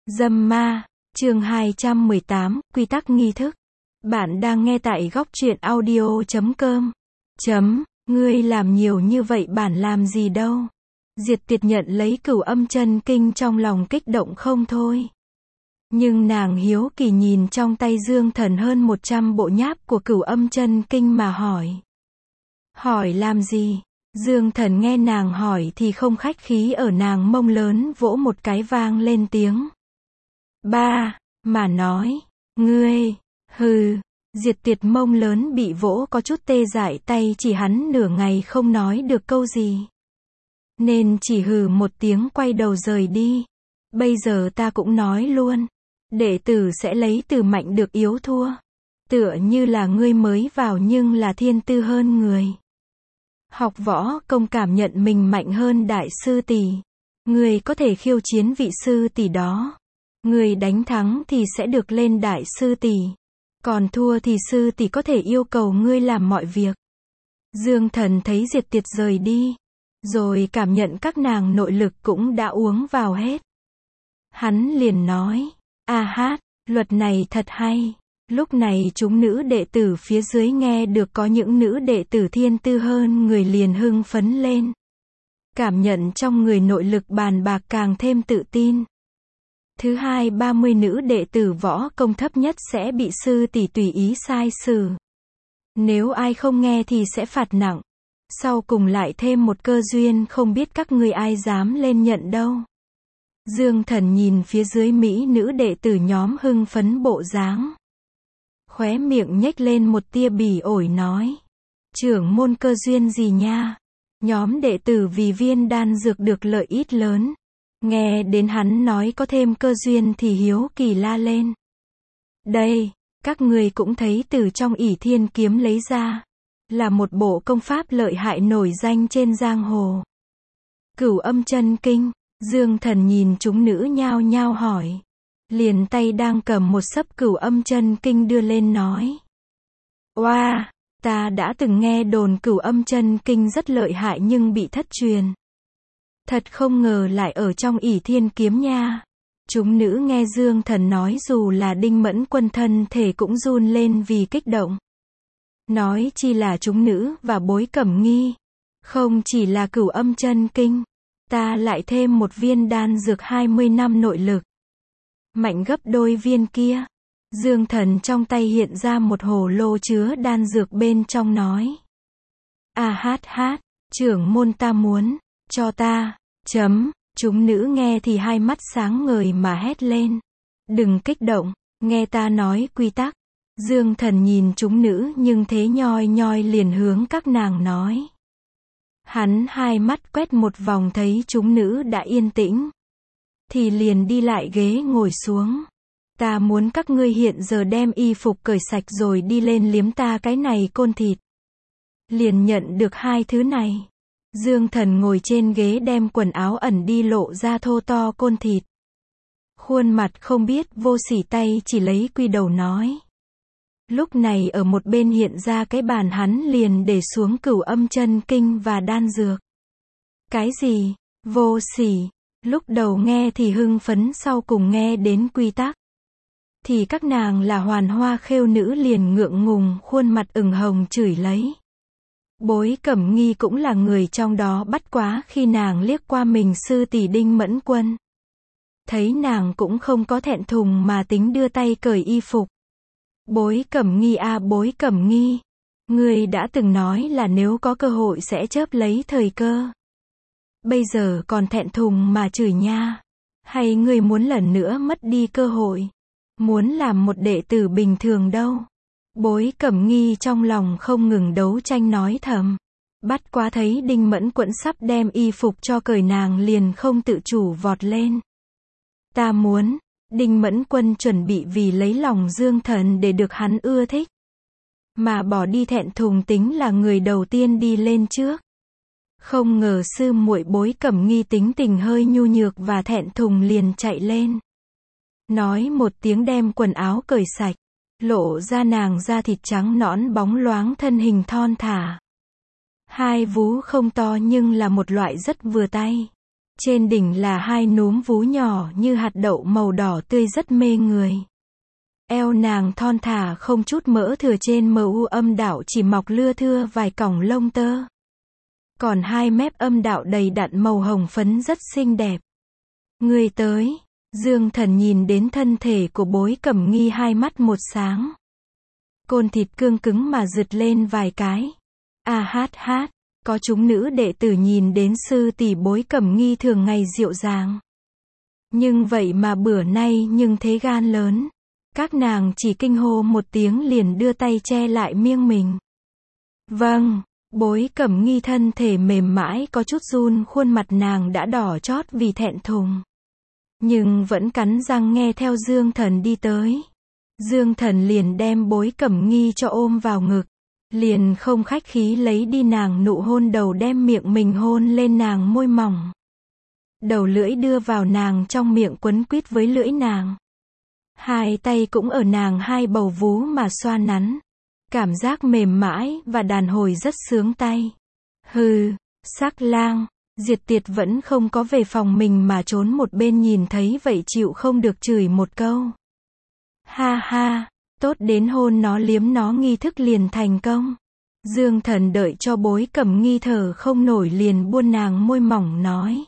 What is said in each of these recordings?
Dâm ma, chương 218, quy tắc nghi thức. Bạn đang nghe tại góc truyện audio.com. Ngươi làm nhiều như vậy bản làm gì đâu. Diệt Tuyệt nhận lấy Cửu Âm Chân Kinh trong lòng kích động không thôi. Nhưng nàng hiếu kỳ nhìn trong tay Dương Thần hơn 100 bộ nháp của Cửu Âm Chân Kinh mà hỏi. Hỏi làm gì? Dương Thần nghe nàng hỏi thì không khách khí ở nàng mông lớn vỗ một cái vang lên tiếng. Ba, mà nói, ngươi, hừ, Diệt Tuyệt mông lớn bị vỗ có chút tê dại tay chỉ hắn nửa ngày không nói được câu gì. Nên chỉ hừ một tiếng quay đầu rời đi. Bây giờ ta cũng nói luôn. Đệ tử sẽ lấy từ mạnh được yếu thua. Tựa như là ngươi mới vào nhưng là thiên tư hơn người. Học võ công cảm nhận mình mạnh hơn đại sư tỷ. Ngươi có thể khiêu chiến vị sư tỷ đó. Ngươi đánh thắng thì sẽ được lên đại sư tỷ. Còn thua thì sư tỷ có thể yêu cầu ngươi làm mọi việc. Dương Thần thấy Diệt Tuyệt rời đi. Rồi cảm nhận các nàng nội lực cũng đã uống vào hết. Hắn liền nói. A hát, luật này thật hay. Lúc này chúng nữ đệ tử phía dưới nghe được có những nữ đệ tử thiên tư hơn người liền hưng phấn lên. Cảm nhận trong người nội lực bàn bạc càng thêm tự tin. Thứ hai 30 nữ đệ tử võ công thấp nhất sẽ bị sư tỷ tùy ý sai xử. Nếu ai không nghe thì sẽ phạt nặng. Sau cùng lại thêm một cơ duyên không biết các ngươi ai dám lên nhận đâu. Dương Thần nhìn phía dưới mỹ nữ đệ tử nhóm hưng phấn bộ dáng. Khóe miệng nhếch lên một tia bỉ ổi nói. Trưởng môn cơ duyên gì nha? Nhóm đệ tử vì viên đan dược được lợi ích lớn. Nghe đến hắn nói có thêm cơ duyên thì hiếu kỳ la lên. Đây, các người cũng thấy từ trong ỷ thiên kiếm lấy ra. Là một bộ công pháp lợi hại nổi danh trên giang hồ. Cửu Âm Chân Kinh. Dương Thần nhìn chúng nữ nhao nhao hỏi. Liền tay đang cầm một xấp Cửu Âm Chân Kinh đưa lên nói. Oa, ta đã từng nghe đồn Cửu Âm Chân Kinh rất lợi hại nhưng bị thất truyền. Thật không ngờ lại ở trong ỷ thiên kiếm nha. Chúng nữ nghe Dương Thần nói dù là Đinh Mẫn Quân thân thể cũng run lên vì kích động. Nói chi là chúng nữ và Bối Cẩm Nghi. Không chỉ là Cửu Âm Chân Kinh. Ta lại thêm một viên đan dược 20 năm nội lực. Mạnh gấp đôi viên kia. Dương Thần trong tay hiện ra một hồ lô chứa đan dược bên trong nói. A hát, trưởng môn ta muốn, cho ta, chúng nữ nghe thì hai mắt sáng ngời mà hét lên. Đừng kích động, nghe ta nói quy tắc. Dương Thần nhìn chúng nữ nhưng thế nhoi nhoi liền hướng các nàng nói. Hắn hai mắt quét một vòng thấy chúng nữ đã yên tĩnh. Thì liền đi lại ghế ngồi xuống. Ta muốn các ngươi hiện giờ đem y phục cởi sạch rồi đi lên liếm ta cái này côn thịt. Liền nhận được hai thứ này. Dương Thần ngồi trên ghế đem quần áo ẩn đi lộ ra thô to côn thịt. Khuôn mặt không biết vô sỉ tay chỉ lấy quy đầu nói. Lúc này ở một bên hiện ra cái bàn hắn liền để xuống Cửu Âm Chân Kinh và đan dược. Cái gì? Vô sỉ. Lúc đầu nghe thì hưng phấn sau cùng nghe đến quy tắc. Thì các nàng là Hoàn Hoa Khêu nữ liền ngượng ngùng khuôn mặt ửng hồng chửi lấy. Bối Cẩm Nghi cũng là người trong đó bắt quá khi nàng liếc qua mình sư tỷ Đinh Mẫn Quân. Thấy nàng cũng không có thẹn thùng mà tính đưa tay cởi y phục. Bối Cẩm Nghi Bối Cẩm Nghi. Ngươi đã từng nói là nếu có cơ hội sẽ chớp lấy thời cơ. Bây giờ còn thẹn thùng mà chửi nha. Hay ngươi muốn lần nữa mất đi cơ hội? Muốn làm một đệ tử bình thường đâu. Bối Cẩm Nghi trong lòng không ngừng đấu tranh nói thầm. Bắt quá thấy Đinh Mẫn Quẫn sắp đem y phục cho cởi nàng liền không tự chủ vọt lên. Ta muốn. Đinh Mẫn Quân chuẩn bị vì lấy lòng Dương Thần để được hắn ưa thích. Mà bỏ đi thẹn thùng tính là người đầu tiên đi lên trước. Không ngờ sư muội Bối Cẩm Nghi tính tình hơi nhu nhược và thẹn thùng liền chạy lên. Nói một tiếng đem quần áo cởi sạch. Lộ ra nàng da thịt trắng nõn bóng loáng thân hình thon thả. Hai vú không to nhưng là một loại rất vừa tay. Trên đỉnh là hai núm vú nhỏ như hạt đậu màu đỏ tươi rất mê người. Eo nàng thon thả không chút mỡ thừa, trên mu âm đạo chỉ mọc lưa thưa vài cọng lông tơ. Còn hai mép âm đạo đầy đặn màu hồng phấn rất xinh đẹp. Người tới. Dương Thần nhìn đến thân thể của Bối Cẩm Nghi, hai mắt một sáng. Côn thịt cương cứng mà giật lên vài cái. Hát. Có chúng nữ đệ tử nhìn đến sư tỷ Bối Cẩm Nghi thường ngày dịu dàng. Nhưng vậy mà bữa nay nhưng thế gan lớn. Các nàng chỉ kinh hô một tiếng liền đưa tay che lại miệng mình. Vâng. Bối Cẩm Nghi thân thể mềm mãi có chút run, khuôn mặt nàng đã đỏ chót vì thẹn thùng. Nhưng vẫn cắn răng nghe theo Dương Thần đi tới. Dương Thần liền đem Bối Cẩm Nghi cho ôm vào ngực. Liền không khách khí lấy đi nàng nụ hôn đầu, đem miệng mình hôn lên nàng môi mỏng. Đầu lưỡi đưa vào nàng trong miệng quấn quýt với lưỡi nàng. Hai tay cũng ở nàng hai bầu vú mà xoa nắn. Cảm giác mềm mãi và đàn hồi rất sướng tay. Hừ, sắc lang. Diệt Tiệt vẫn không có về phòng mình mà trốn một bên, nhìn thấy vậy chịu không được chửi một câu. Ha, tốt đến hôn nó liếm nó nghi thức liền thành công. Dương Thần đợi cho Bối Cẩm Nghi thở không nổi liền buông nàng môi mỏng nói.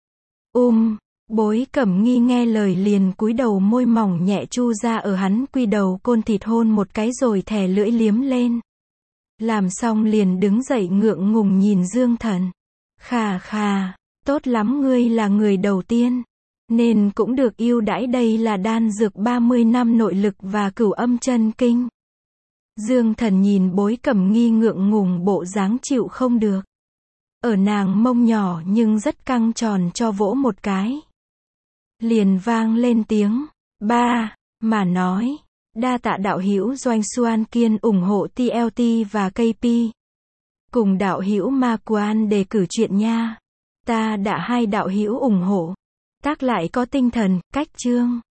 Bối Cẩm Nghi nghe lời liền cúi đầu, môi mỏng nhẹ chu ra ở hắn quy đầu, côn thịt hôn một cái rồi thè lưỡi liếm lên. Làm xong liền đứng dậy ngượng ngùng nhìn Dương Thần. Khà, tốt lắm, ngươi là người đầu tiên, nên cũng được ưu đãi, đây là đan dược 30 năm nội lực và cửu âm chân kinh. Dương Thần nhìn Bối Cẩm Nghi ngượng ngùng bộ dáng chịu không được. Ở nàng mông nhỏ nhưng rất căng tròn cho vỗ một cái. Liền vang lên tiếng, ba, mà nói, đa tạ đạo hữu Doanh Xuan Kiên ủng hộ TLT và KP. Cùng đạo hữu Ma Quan đề cử chuyện nha. Ta đã hai đạo hữu ủng hộ. Tác lại có tinh thần, cách chương.